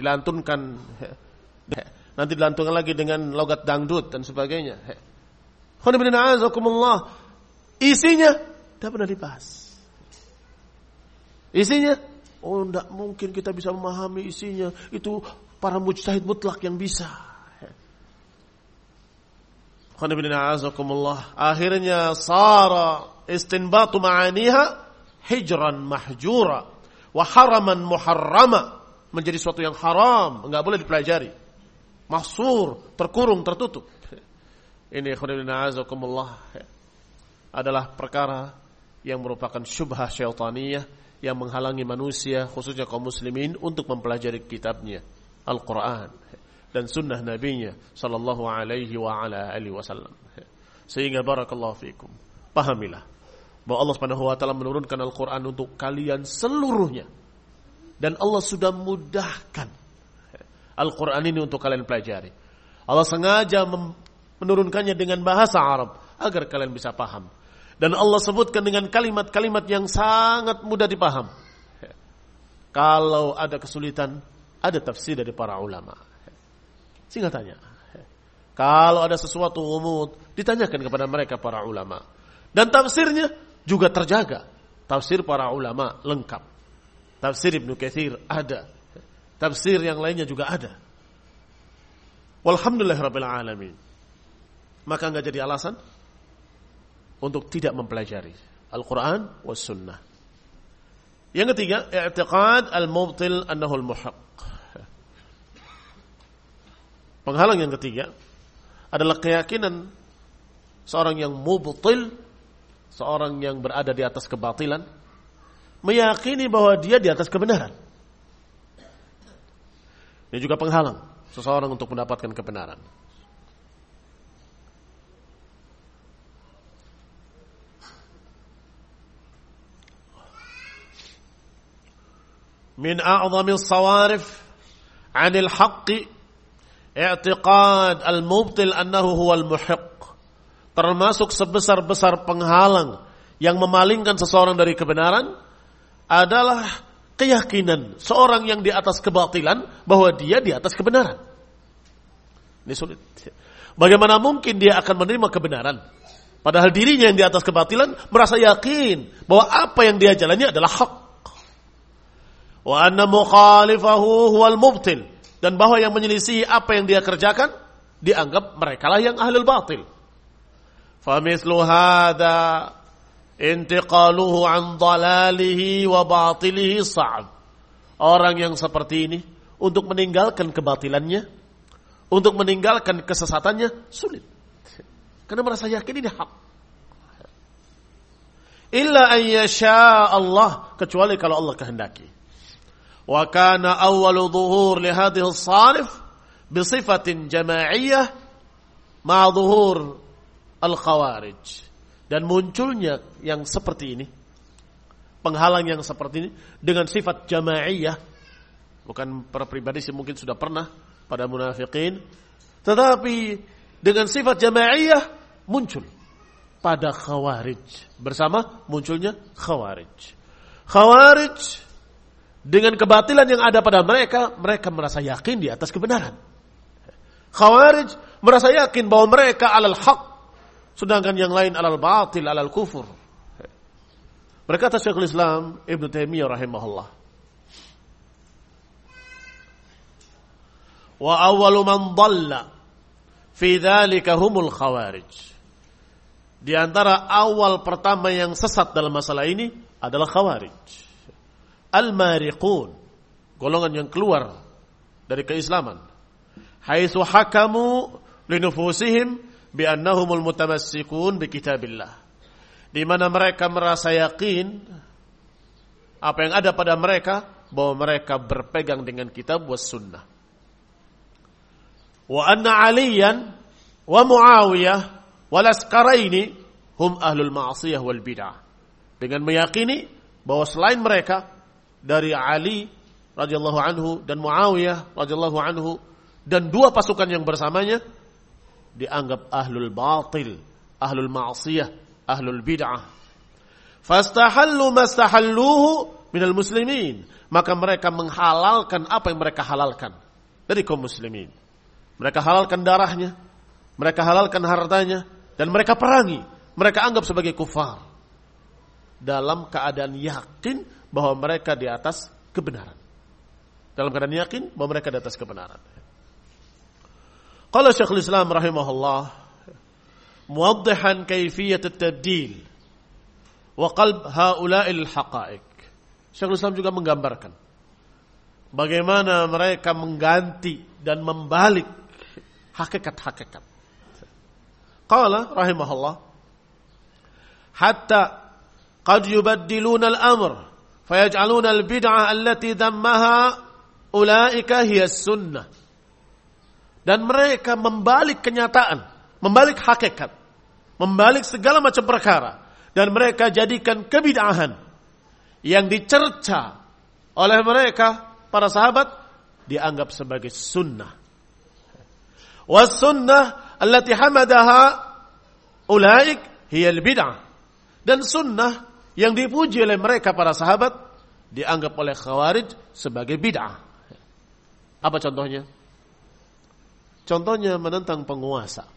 Dilantunkan, nanti dilantunkan lagi dengan logat dangdut dan sebagainya. Isinya tidak pernah dibahas. Isinya, tidak mungkin kita bisa memahami isinya. Itu para mujtahid mutlak yang bisa. Akhirnya sara istinbatu ma'aniha hijran mahjura wa haraman muharrama, menjadi suatu yang haram, enggak boleh dipelajari, mahsur, terkurung, tertutup. Ini adalah perkara yang merupakan syubhah syaitaniyah yang menghalangi manusia, khususnya kaum muslimin, untuk mempelajari kitabnya Al-Quran dan sunnah nabinya sallallahu alaihi wa ala alihi wasallam. Sehingga barakallahu fikum, pahamilah bahwa Allah Subhanahu wa taala menurunkan Al-Quran untuk kalian seluruhnya, dan Allah sudah mudahkan Al-Quran ini untuk kalian pelajari. Allah sengaja menurunkannya dengan bahasa Arab agar kalian bisa paham, dan Allah sebutkan dengan kalimat-kalimat yang sangat mudah dipaham. Kalau ada kesulitan, ada tafsir dari para ulama. Singkat tanya, kalau ada sesuatu umud, ditanyakan kepada mereka para ulama, dan tafsirnya juga terjaga. Tafsir para ulama lengkap. Tafsir Ibnu Katsir ada, tafsir yang lainnya juga ada. Walhamdulillahirabbil alamin. Maka enggak jadi alasan untuk tidak mempelajari Al-Quran was sunnah. Yang ketiga, i'tiqad al-mubtil annahu al-muhaq. Penghalang yang ketiga adalah keyakinan seorang yang mubtil, seorang yang berada di atas kebatilan, meyakini bahwa dia di atas kebenaran. Ini juga penghalang seseorang untuk mendapatkan kebenaran. Min a'zami as-sawarif 'anil haqqi i'tiqad al-mubtil annahu huwal muhiq. Termasuk sebesar-besar penghalang yang memalingkan seseorang dari kebenaran adalah keyakinan seorang yang di atas kebatilan bahwa dia di atas kebenaran. Ini sulit. Bagaimana mungkin dia akan menerima kebenaran padahal dirinya yang di atas kebatilan merasa yakin bahwa apa yang dia jalani adalah hak. Wa anna mukhalifahu huwal mubtil, dan bahwa yang menyelisih apa yang dia kerjakan dianggap merekalah yang ahlul batil. Fa mithlu hadza intiqaluhu an dhalalihi wa batilihi sa'ab. Orang yang seperti ini untuk meninggalkan kebatilannya, untuk meninggalkan kesesatannya sulit. Karena merasa yakin ini hak. Illa an yasha Allah, kecuali kalau Allah kehendaki. Wa kana awwalu dhuhur li hadhihi as-sarif bi sifatin jama'iyyah ma'a dhuhur al-khawarij. Dan munculnya yang seperti ini, penghalang yang seperti ini dengan sifat jama'iyyah, bukan per pribadi sih, mungkin sudah pernah pada munafiqin, tetapi dengan sifat jama'iyyah muncul pada khawarij, bersama munculnya khawarij. Khawarij dengan kebatilan yang ada pada mereka, mereka merasa yakin di atas kebenaran. Khawarij merasa yakin bahwa mereka alal haq, sedangkan yang lain alal batil, alal kufur. Berkata Syekhul Islam Ibnu Taimiyah rahimahullah, wa awwalu man dhalla fi dzalika humul khawarij. Di antara awal pertama yang sesat dalam masalah ini adalah khawarij. Al-mariqun, golongan yang keluar dari keislaman. Haitsu hakamu li nufusihim bi annahumul mutamassikun bi kitabillah. Di mana mereka merasa yakin apa yang ada pada mereka, bahwa mereka berpegang dengan kitab was sunnah. Wa anna Aliyan wa Muawiyah wal Askaraini hum ahlul ma'siyah wal bid'ah. Dengan meyakini bahwa selain mereka, dari Ali radhiyallahu anhu dan Muawiyah radhiyallahu anhu dan dua pasukan yang bersamanya dianggap ahlul batil, ahlul ma'siyah, ahlul bid'ah. Fastahallu mastahalluhu minal muslimin, maka mereka menghalalkan apa yang mereka halalkan dari kaum muslimin. Mereka halalkan darahnya, mereka halalkan hartanya, dan mereka perangi, mereka anggap sebagai kufar dalam keadaan yakin bahwa mereka di atas kebenaran. Dalam keadaan yakin bahwa mereka di atas kebenaran. Qala Syekhul Islam rahimahullah muwaddihan kaifiyat at-tabdil wa qalb haula'il haqa'iq. Syekhul Islam juga menggambarkan bagaimana mereka mengganti dan membalik hakikat-hakikat. Qala rahimahullah hatta qad yubaddiluna al-amr fayaj'aluna al-bid'ah allati dhammaha ulaika hiya sunnah. Dan mereka membalik kenyataan, membalik hakikat, membalik segala macam perkara, dan mereka jadikan kebid'ahan yang dicerca oleh mereka para sahabat dianggap sebagai sunnah. Was sunnah allati hamadaha ulaik hiya al-bid'ah. Dan sunnah yang dipuji oleh mereka para sahabat dianggap oleh Khawarij sebagai bid'ah. Apa contohnya? Contohnya menentang penguasa,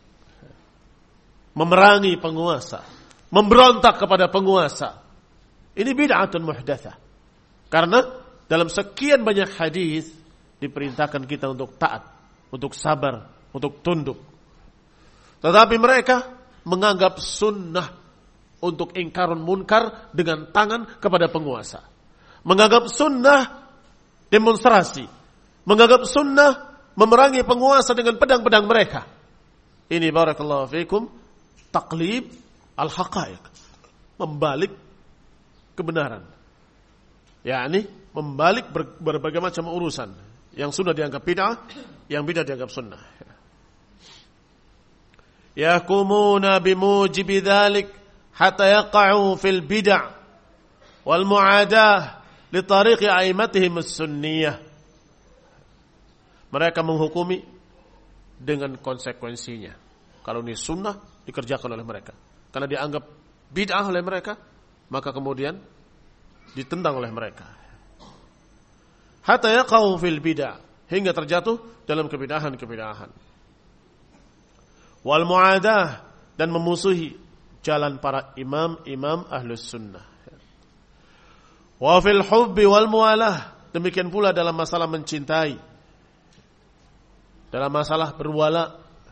memerangi penguasa, memberontak kepada penguasa. Ini bid'atun muhdatsah. Karena dalam sekian banyak hadis diperintahkan kita untuk taat, untuk sabar, untuk tunduk. Tetapi mereka menganggap sunnah untuk ingkarun munkar dengan tangan kepada penguasa. Menganggap sunnah demonstrasi. Menganggap sunnah memerangi penguasa dengan pedang-pedang mereka. Ini barakallahu fikum taqlib al-haqaiq. Membalik kebenaran. yakni membalik berbagai macam urusan. Yang sunnah dianggap bid'ah, yang bid'ah dianggap sunnah. Yahkumuna bimujibi dzalik hatta yaqa'u fil bid'ah wal mu'adah li tariqi a'immatihim as-sunniyah. Mereka menghukumi dengan konsekuensinya. Kalau ini sunnah dikerjakan oleh mereka. Karena dianggap bid'ah oleh mereka, maka kemudian ditendang oleh mereka. Hatta yaqau fil bid'ah, hingga terjatuh dalam kebidahan-kebidahan. Wal mu'adah, dan memusuhi jalan para imam-imam ahlus sunnah. Wa fil hubbi wal mualah, demikian pula dalam masalah mencintai, dalam masalah berwala,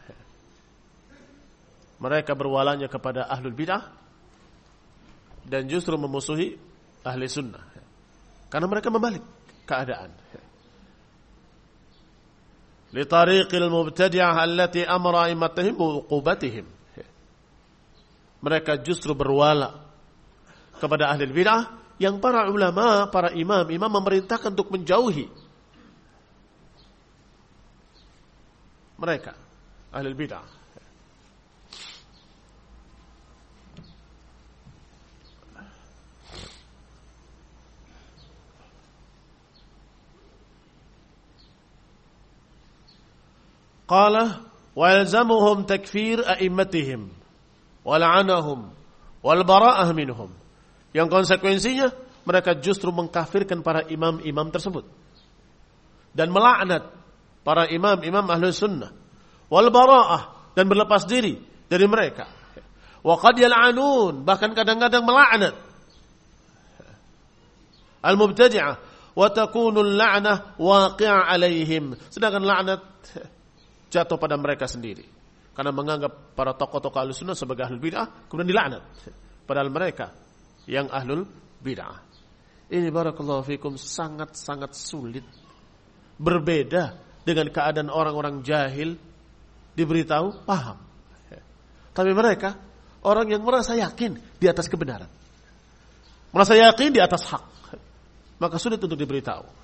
mereka berwalanya kepada ahlul bid'ah dan justru memusuhi ahli sunnah karena mereka membalik keadaan. Li tariqil mubtadi'ah allati amara a'immatihim bi uqubatihim. Mereka justru berwala kepada ahli bid'ah yang para ulama, para imam memerintahkan untuk menjauhi mereka, ahli bid'ah. Qala wa yalzamuhum takfir a'immatihim wa la'anahum wal bara'ah minhum. Yang konsekuensinya mereka justru mengkafirkan para imam-imam tersebut dan melaknat para imam-imam ahlus sunnah wal bara'ah, dan berlepas diri dari mereka. Wa qad yal'anun, bahkan kadang-kadang melaknat al-mubtadi'ah wa takunu al-la'nah waqi'a 'alaihim, sedangkan laknat jatuh pada mereka sendiri karena menganggap para tokoh-tokoh ahlus sunnah sebagai ahlul bid'ah, kemudian dilaknat padahal mereka yang ahlul bid'ah. Ini barakallahu fikum sangat-sangat sulit, berbeda dengan keadaan orang-orang jahil diberitahu paham. Tapi mereka orang yang merasa yakin di atas kebenaran, merasa yakin di atas hak, maka sulit untuk diberitahu.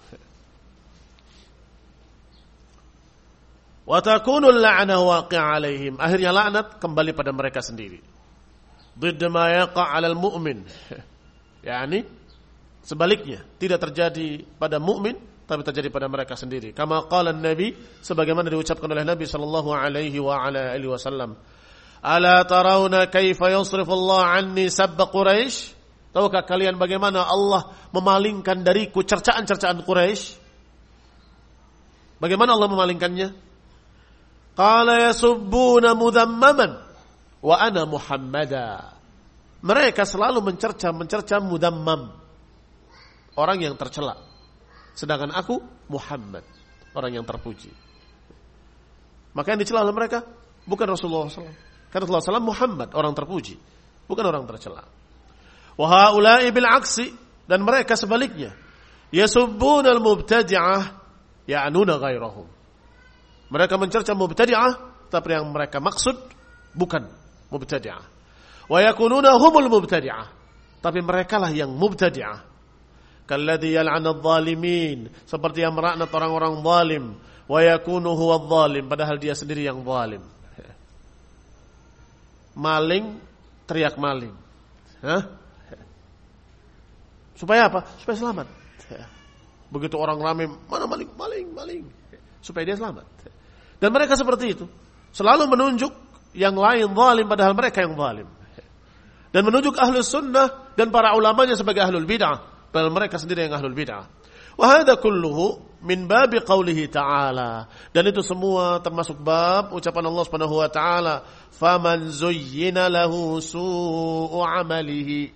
Wa takunul la'nah waqi'a 'alaihim, akhirnya laknat kembali pada mereka sendiri. Didda ma yaqa' 'alal mu'min, yakni sebaliknya, tidak terjadi pada mukmin tapi terjadi pada mereka sendiri. Kama qala an-nabi, sebagaimana diucapkan oleh Nabi sallallahu alaihi wa ala alihi wasallam, ala tarawna kaifa yusrifu Allah 'anni sabb Quraisy? Tahukah kalian bagaimana Allah memalingkan dariku cercaan-cercaan Quraisy? Bagaimana Allah memalingkannya? Qala yasubbuna mudhammaman wa ana Muhammada. Mereka selalu mencerca mudammam, orang yang tercela. Sedangkan aku Muhammad, orang yang terpuji. Maka yang dicela oleh mereka bukan Rasulullah SAW. Karena Rasulullah SAW Muhammad, orang terpuji, bukan orang tercela. Wa haula'i bil aksi, dan mereka sebaliknya. Yasubbuna al-mubtadi'ah ya'nuna ghairahum. Mereka mencerca mubtadi'ah, tapi yang mereka maksud bukan mubtadi'ah. Wa yakununa humul mubtadi'ah, tapi merekalah yang mubtadi'ah. Kalladhi yal'ana adh-dhalimin, seperti yang melaknat orang-orang zalim. Wa yakunu huwa adh-dhalim, padahal dia sendiri yang zalim. Maling teriak maling. Supaya apa? Supaya selamat. Begitu orang ramai, mana maling, supaya dia selamat. Dan mereka seperti itu, selalu menunjuk yang lain zalim padahal mereka yang zalim. Dan menunjuk ahlus sunnah dan para ulamanya sebagai ahlul bid'ah padahal mereka sendiri yang ahlul bid'ah. Wa hadza kulluhu min babi qaulihi ta'ala. Dan itu semua termasuk bab ucapan Allah Subhanahu wa taala, "Faman zuyyina lahu su'u 'amalihi."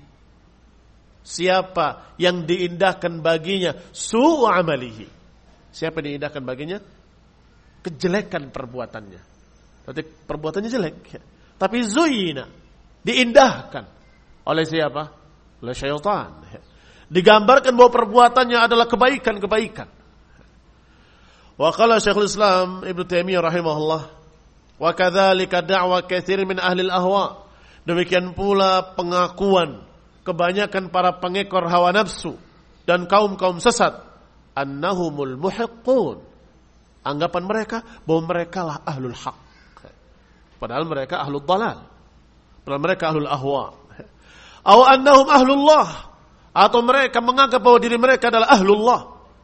Siapa yang diindahkan baginya su'u 'amalihi. Siapa yang diindahkan baginya kejelekan perbuatannya. Berarti perbuatannya jelek, tapi zuyyina, diindahkan oleh siapa? Oleh syaitan. Digambarkan bahwa perbuatannya adalah kebaikan-kebaikan. Wa qala Syekhul Islam Ibnu Taimiyah rahimahullah, wa kadzalika da'wa katsir min ahli al-ahwa. Demikian pula pengakuan kebanyakan para pengekor hawa nafsu dan kaum-kaum sesat, annahumul muhiqqun. Anggapan mereka bahwa merekalah ahlul haq. Padahal mereka ahlul dalal. Padahal mereka ahlul ahwa. Aw annahum ahlullah, atau mereka menganggap bahwa diri mereka adalah ahlullah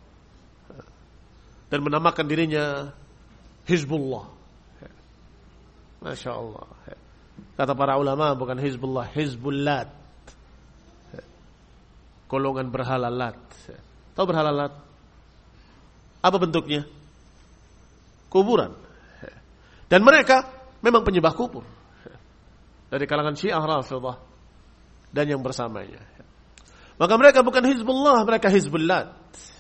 dan menamakan dirinya Hizbullah. Masya Allah. Kata para ulama bukan Hizbullah, Hizbullat, golongan berhala Lat. Tahu berhala Lat? Apa bentuknya? Kuburan. Dan mereka memang penyembah kubur. Dari kalangan Syiah Rafidhah dan yang bersamanya. Maka mereka bukan Hizbullah, mereka Hizbullah.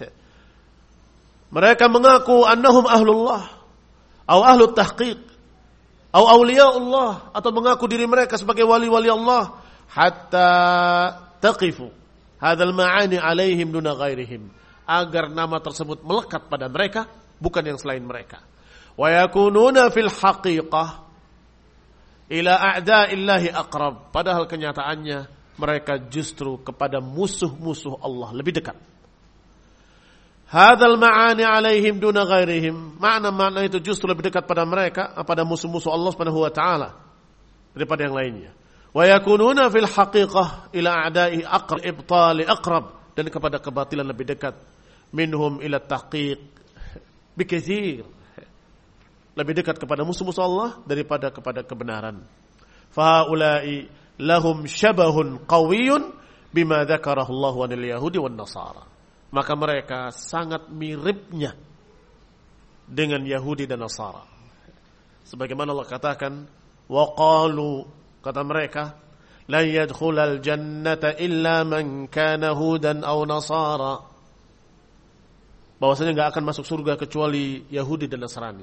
Mereka mengaku annahum ahlullah, atau ahlut tahqiq, atau awliyaullah, atau mengaku diri mereka sebagai wali-wali Allah, hatta taqifu hadzal ma'ani alaihim duna ghairihim, agar nama tersebut melekat pada mereka, bukan yang selain mereka. Wa yakununa fil haqiqah ila a'da'illahi aqrab, padahal kenyataannya mereka justru kepada musuh-musuh Allah lebih dekat. Hadzal ma'ani alaihim duna ghairihim, makna-makna itu justru lebih dekat pada mereka, pada musuh-musuh Allah Subhanahu wa taala daripada yang lainnya. Wa yakununa fil haqiqah ila a'da'i aqrab, ibtali aqrab, dan kepada kebatilan lebih dekat. Minhum ila tahqiq bikatsir, lebih dekat kepada musuh-musuh Allah daripada kepada kebenaran. Fa haula'i lahum syabahun qawiyyun bima dzakarahu Allah anil yahudi wan nasara. Maka mereka sangat miripnya dengan Yahudi dan Nasara. Sebagaimana Allah katakan, wa qalu, kata mereka, la yadkhulal jannata illa man kana hudan aw nasara. Bahwasanya enggak akan masuk surga kecuali Yahudi dan Nasrani.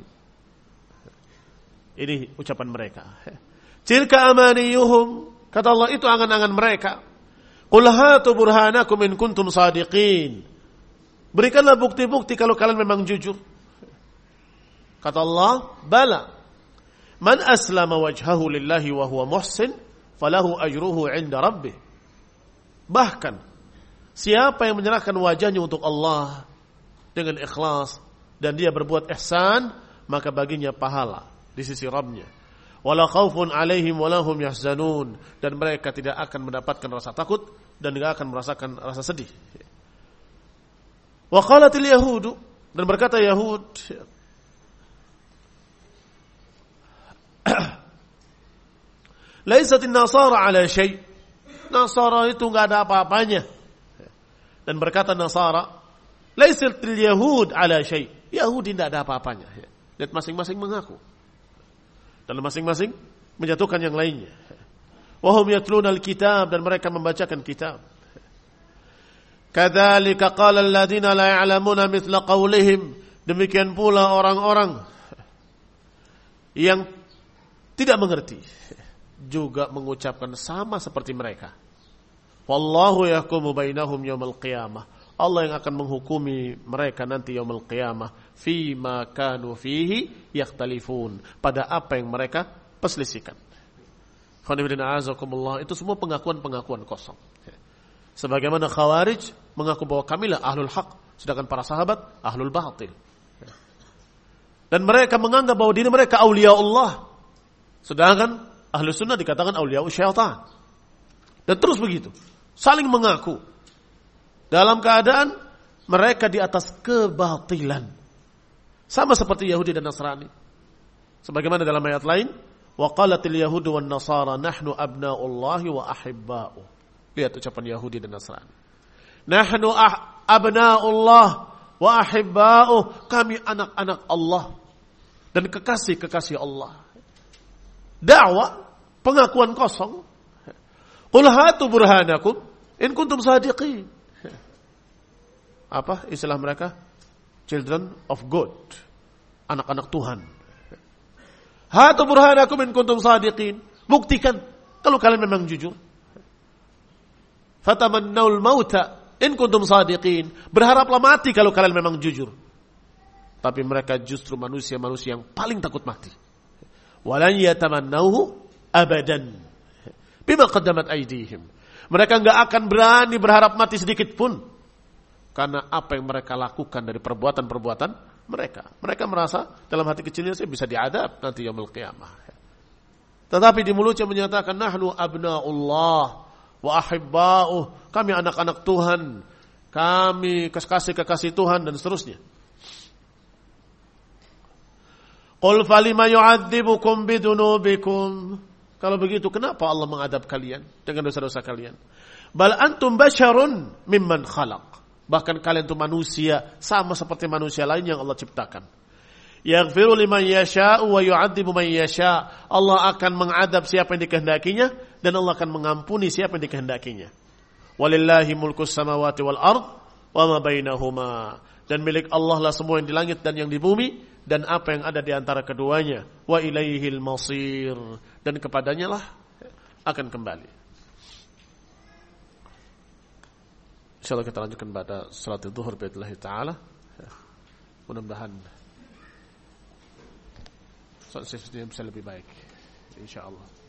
Ini ucapan mereka. Tilka amaniyuhum, kata Allah, itu angan-angan mereka. Qul hatu burhanakum in kuntum shadiqin. Berikanlah bukti-bukti kalau kalian memang jujur. Kata Allah, bala. Man aslama wajhahu lillahi wa huwa muhsin, falahu ajruhu 'inda rabbih. Bahkan siapa yang menyerahkan wajahnya untuk Allah dengan ikhlas dan dia berbuat ihsan, maka baginya pahala di sisi Rabbnya. Wala khaufun 'alaihim wala hum yahzanun, dan mereka tidak akan mendapatkan rasa takut dan tidak akan merasakan rasa sedih. Wa qalatil yahudu, dan berkata Yahud, laisatin nasara ala syai', Nasara itu enggak ada apa-apanya. Dan berkata Nasara, laisatil yahud ala syai', Yahudi tidak ada apa-apanya. Lihat masing-masing mengaku. Dan masing-masing menjatuhkan yang lainnya. Wa hum yatluna al-kitab, dan mereka membacakan kitab. Kadzalika qala alladziina la ya'lamuna mithla qaulihim, demikian pula orang-orang yang tidak mengerti juga mengucapkan sama seperti mereka. Wallahu yahkumu bainahum yaumil qiyamah. Allah yang akan menghukumi mereka nanti yaumil qiyamah fima kanu fihi yakhtalifun, pada apa yang mereka perselisihkan. Itu semua pengakuan-pengakuan kosong. Sebagaimana Khawarij mengaku bahwa kamilah ahlul haq, sedangkan para sahabat ahlul batil. Dan mereka menganggap bahwa diri mereka aulia Allah, sedangkan ahlu sunnah dikatakan aulia syaitan. Dan terus begitu, saling mengaku dalam keadaan mereka di atas kebatilan, sama seperti Yahudi dan Nasrani. Sebagaimana dalam ayat lain, wa qalatil yahudu wan nasara nahnu abna'ullahi wa ahibba'uh. Lihat ucapan Yahudi dan Nasrani. Nahnu abna'ullah wa ahibba'uh, kami anak-anak Allah dan kekasih-kekasih Allah. Dakwah, pengakuan kosong. Qul hatu burhanakum in kuntum sadiqin. Apa istilah mereka? Children of God, anak-anak Tuhan. Hatu burhanakum in kuntum sadiqin. Buktikan kalau kalian memang jujur. Fatamannaul mauta in kuntum sadiqin. Berharaplah mati kalau kalian memang jujur. Tapi mereka justru manusia-manusia yang paling takut mati. Walan yatamannauhu abadan bima qaddamat aydihim. Mereka enggak akan berani berharap mati sedikit pun karena apa yang mereka lakukan dari perbuatan-perbuatan mereka. Mereka merasa dalam hati kecilnya saya bisa diadab nanti yaumul qiyamah. Tetapi di mulutnya menyatakan nahnu abna'ullah wa ahibba'uh, kami anak-anak Tuhan, kami kekasih-kekasih Tuhan, dan seterusnya. Qul falima yu'adzibukum bidunubikum. Kalau begitu kenapa Allah mengadab kalian dengan dosa-dosa kalian? Bal antum basyarun mimman khalaq. Bahkan kalian itu manusia sama seperti manusia lain yang Allah ciptakan. Yaghfiru liman yasha'u wa yu'adzibu man yasha'. Allah akan mengadab siapa yang dikehendakinya dan Allah akan mengampuni siapa yang dikehendakinya. Walillahi mulkus samawati wal ard wa ma bainahuma. Dan milik Allah lah semua yang di langit dan yang di bumi dan apa yang ada di antara keduanya. Wa ilaihil masir, dan kepadanya lah akan kembali. Insyaallah kita lanjutkan pada salat zuhur billahi taala. Mudah-mudahan salat sesudahnya bisa lebih baik insyaallah.